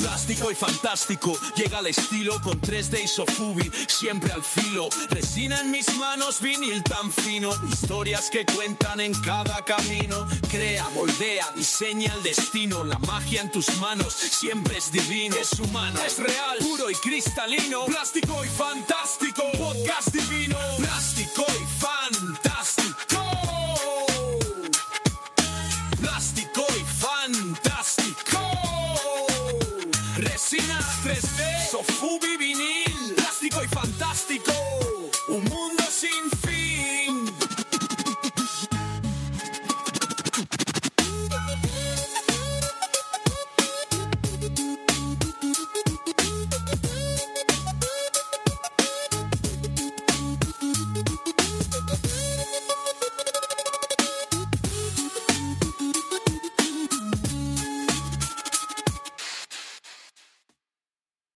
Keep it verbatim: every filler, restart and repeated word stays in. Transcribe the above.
Plástico y fantástico, llega el estilo con tres D Isofubi, siempre al filo. Resina en mis manos, vinil tan fino, historias que cuentan en cada camino. Crea, moldea, diseña el destino. La magia en tus manos siempre es divino. Es humano, es real, puro y cristalino. Plástico y fantástico, podcast divino. Plástico y fantástico. Plástico y fantástico. Resina tres D Isofubi.